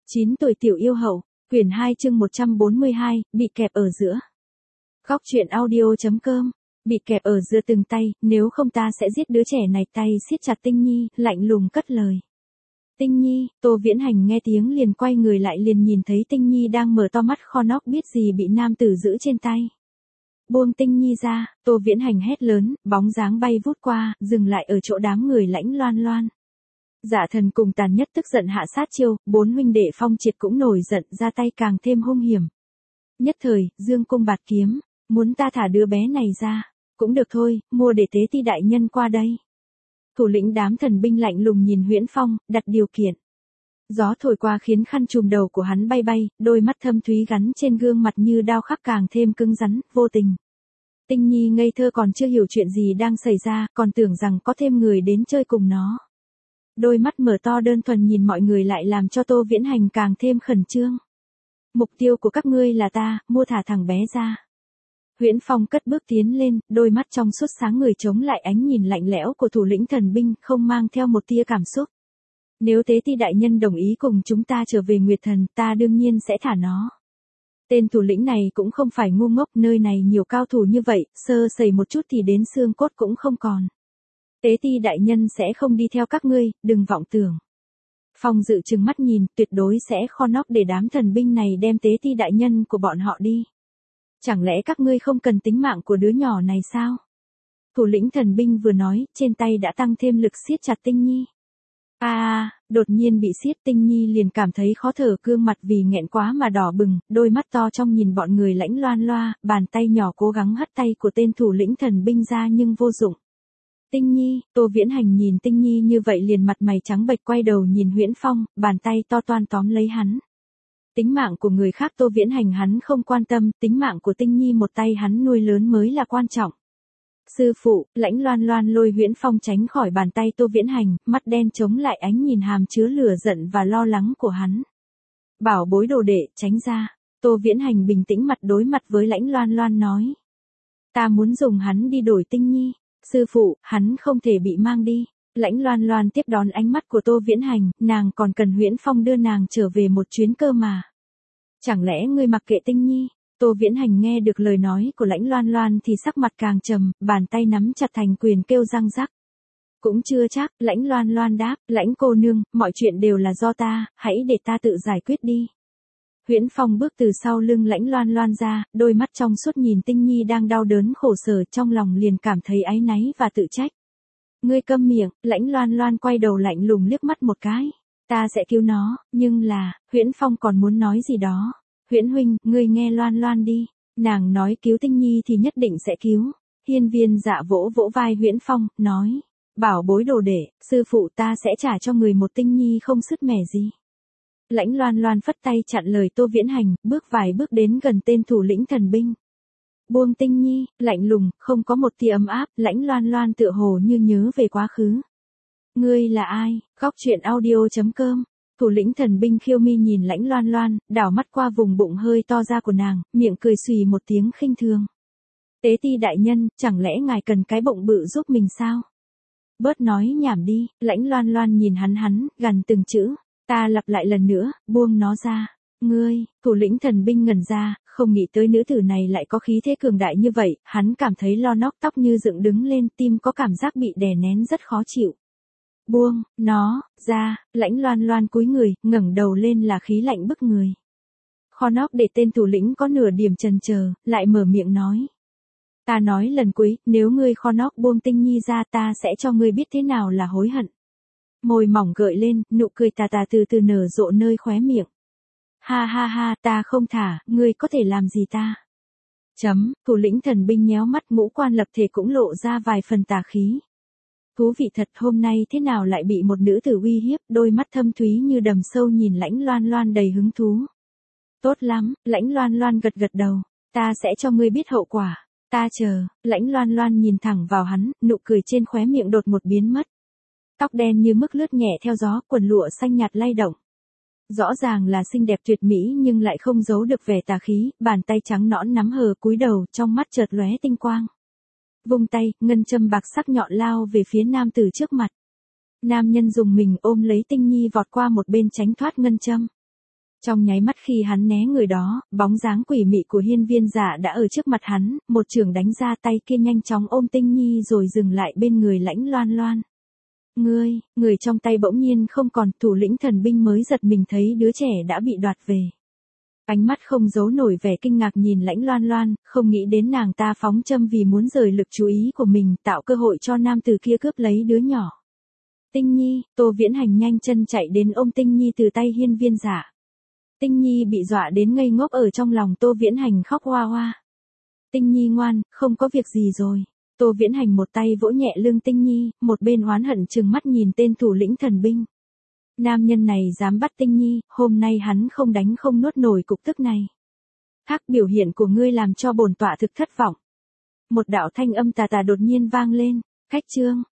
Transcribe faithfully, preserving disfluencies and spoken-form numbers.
chín tuổi tiểu yêu hậu, quyển hai chương một trăm bốn mươi hai, bị kẹp ở giữa. Góc truyện audio.com, bị kẹp ở giữa từng tay, nếu không ta sẽ giết đứa trẻ này. Tay siết chặt Tinh Nhi, lạnh lùng cất lời. Tinh Nhi, Tô Viễn Hành nghe tiếng liền quay người lại liền nhìn thấy Tinh Nhi đang mở to mắt kho nóc biết gì bị nam tử giữ trên tay. Buông Tinh Nhi ra, Tô Viễn Hành hét lớn, bóng dáng bay vút qua, dừng lại ở chỗ đám người Lãnh Loan Loan. Dạ Thần cùng Tàn Nhất tức giận hạ sát chiêu, bốn huynh đệ Phong Triệt cũng nổi giận ra tay càng thêm hung hiểm. Nhất thời, dương cung bạt kiếm, muốn ta thả đứa bé này ra, cũng được thôi, mua để tế ti đại nhân qua đây. Thủ lĩnh đám thần binh lạnh lùng nhìn Huyễn Phong, đặt điều kiện. Gió thổi qua khiến khăn trùm đầu của hắn bay bay, đôi mắt thâm thúy gắn trên gương mặt như đao khắc càng thêm cứng rắn, vô tình. Tinh Nhi ngây thơ còn chưa hiểu chuyện gì đang xảy ra, còn tưởng rằng có thêm người đến chơi cùng nó. Đôi mắt mở to đơn thuần nhìn mọi người lại làm cho Tô Viễn Hành càng thêm khẩn trương. Mục tiêu của các ngươi là ta, mua thả thằng bé ra. Huyễn Phong cất bước tiến lên, đôi mắt trong suốt sáng người chống lại ánh nhìn lạnh lẽo của thủ lĩnh thần binh, không mang theo một tia cảm xúc. Nếu tế ti đại nhân đồng ý cùng chúng ta trở về Nguyệt Thần, ta đương nhiên sẽ thả nó. Tên thủ lĩnh này cũng không phải ngu ngốc, nơi này nhiều cao thủ như vậy, sơ sẩy một chút thì đến xương cốt cũng không còn. Tế ti đại nhân sẽ không đi theo các ngươi, đừng vọng tưởng. Phong Dự trừng mắt nhìn, tuyệt đối sẽ kho nóc để đám thần binh này đem tế ti đại nhân của bọn họ đi. Chẳng lẽ các ngươi không cần tính mạng của đứa nhỏ này sao? Thủ lĩnh thần binh vừa nói, trên tay đã tăng thêm lực siết chặt Tinh Nhi. A à, đột nhiên bị siết, Tinh Nhi liền cảm thấy khó thở, gương mặt vì nghẹn quá mà đỏ bừng, đôi mắt to trong nhìn bọn người Lãnh Loan Loa, bàn tay nhỏ cố gắng hất tay của tên thủ lĩnh thần binh ra nhưng vô dụng. Tinh Nhi, Tô Viễn Hành nhìn Tinh Nhi như vậy liền mặt mày trắng bệch quay đầu nhìn Huyễn Phong, bàn tay to toan tóm lấy hắn. Tính mạng của người khác Tô Viễn Hành hắn không quan tâm, tính mạng của Tinh Nhi một tay hắn nuôi lớn mới là quan trọng. Sư phụ, Lãnh Loan Loan lôi Huyễn Phong tránh khỏi bàn tay Tô Viễn Hành, mắt đen chống lại ánh nhìn hàm chứa lửa giận và lo lắng của hắn. Bảo bối đồ đệ, tránh ra. Tô Viễn Hành bình tĩnh mặt đối mặt với Lãnh Loan Loan nói. Ta muốn dùng hắn đi đổi Tinh Nhi. Sư phụ, hắn không thể bị mang đi. Lãnh Loan Loan tiếp đón ánh mắt của Tô Viễn Hành, nàng còn cần Huyễn Phong đưa nàng trở về một chuyến cơ mà. Chẳng lẽ ngươi mặc kệ Tinh Nhi? Tô Viễn Hành nghe được lời nói của Lãnh Loan Loan thì sắc mặt càng trầm, bàn tay nắm chặt thành quyền kêu răng rắc. Cũng chưa chắc, Lãnh Loan Loan đáp, Lãnh cô nương, mọi chuyện đều là do ta, hãy để ta tự giải quyết đi. Huyễn Phong bước từ sau lưng Lãnh Loan Loan ra, đôi mắt trong suốt nhìn Tinh Nhi đang đau đớn khổ sở, trong lòng liền cảm thấy áy náy và tự trách. Ngươi câm miệng, Lãnh Loan Loan quay đầu lạnh lùng liếc mắt một cái. Ta sẽ cứu nó, nhưng là, Huyễn Phong còn muốn nói gì đó. Huyễn huynh, ngươi nghe Loan Loan đi. Nàng nói cứu Tinh Nhi thì nhất định sẽ cứu. Hiên Viên Dạ vỗ vỗ vai Huyễn Phong, nói. Bảo bối đồ đệ, sư phụ ta sẽ trả cho người một Tinh Nhi không sứt mẻ gì. Lãnh Loan Loan phất tay chặn lời Tô Viễn Hành, bước vài bước đến gần tên thủ lĩnh thần binh. Buông Tinh Nhi, lạnh lùng, không có một tia ấm áp, Lãnh Loan Loan tựa hồ như nhớ về quá khứ. Ngươi là ai? Góc truyện audio.com. Thủ lĩnh thần binh Khiêu Mi nhìn Lãnh Loan Loan, đảo mắt qua vùng bụng hơi to ra của nàng, miệng cười xùy một tiếng khinh thường. Tế ti đại nhân, chẳng lẽ ngài cần cái bụng bự giúp mình sao? Bớt nói nhảm đi, Lãnh Loan Loan nhìn hắn hắn, gằn từng chữ. Ta lặp lại lần nữa, buông nó ra. Ngươi, thủ lĩnh thần binh ngẩn ra, không nghĩ tới nữ tử này lại có khí thế cường đại như vậy, hắn cảm thấy lo nóc tóc như dựng đứng lên, tim có cảm giác bị đè nén rất khó chịu. Buông, nó, ra, Lãnh Loan Loan cúi người, ngẩng đầu lên là khí lạnh bức người. Kho nóc để tên thủ lĩnh có nửa điểm chần chờ, lại mở miệng nói. Ta nói lần cuối, nếu ngươi kho nóc buông Tinh Nhi ra ta sẽ cho ngươi biết thế nào là hối hận. Môi mỏng gợi lên, nụ cười tà tà từ từ nở rộ nơi khóe miệng. Ha ha ha, ta không thả, ngươi có thể làm gì ta? Chấm, thủ lĩnh thần binh nhéo mắt, ngũ quan lập thể cũng lộ ra vài phần tà khí. Thú vị thật, hôm nay thế nào lại bị một nữ tử uy hiếp, đôi mắt thâm thúy như đầm sâu nhìn Lãnh Loan Loan đầy hứng thú. Tốt lắm, Lãnh Loan Loan gật gật đầu, ta sẽ cho ngươi biết hậu quả, ta chờ. Lãnh Loan Loan nhìn thẳng vào hắn, nụ cười trên khóe miệng đột một biến mất. Tóc đen như mức lướt nhẹ theo gió, quần lụa xanh nhạt lay động. Rõ ràng là xinh đẹp tuyệt mỹ nhưng lại không giấu được vẻ tà khí, bàn tay trắng nõn nắm hờ cúi đầu, trong mắt chợt lóe tinh quang. Vung tay, ngân châm bạc sắc nhọn lao về phía nam tử trước mặt. Nam nhân dùng mình ôm lấy Tinh Nhi vọt qua một bên tránh thoát ngân châm. Trong nháy mắt khi hắn né người đó, bóng dáng quỷ mị của hiên viên dạ đã ở trước mặt hắn, một chưởng đánh ra, tay kia nhanh chóng ôm Tinh Nhi rồi dừng lại bên người Lãnh Loan Loan. Ngươi, người trong tay bỗng nhiên không còn, thủ lĩnh thần binh mới giật mình thấy đứa trẻ đã bị đoạt về. Ánh mắt không giấu nổi vẻ kinh ngạc nhìn Lãnh Loan Loan, không nghĩ đến nàng ta phóng châm vì muốn rời lực chú ý của mình, tạo cơ hội cho nam tử kia cướp lấy đứa nhỏ. Tinh Nhi, Tô Viễn Hành nhanh chân chạy đến ôm Tinh Nhi từ tay hiên viên dạ. Tinh Nhi bị dọa đến ngây ngốc ở trong lòng Tô Viễn Hành khóc hoa hoa. Tinh Nhi ngoan, không có việc gì rồi. Tô Viễn Hành một tay vỗ nhẹ lưng Tinh Nhi, một bên oán hận trừng mắt nhìn tên thủ lĩnh thần binh. Nam nhân này dám bắt Tinh Nhi, hôm nay hắn không đánh không nuốt nổi cục tức này. Hắc, biểu hiện của ngươi làm cho bổn tọa thực thất vọng. Một đạo thanh âm tà tà đột nhiên vang lên, khách trương,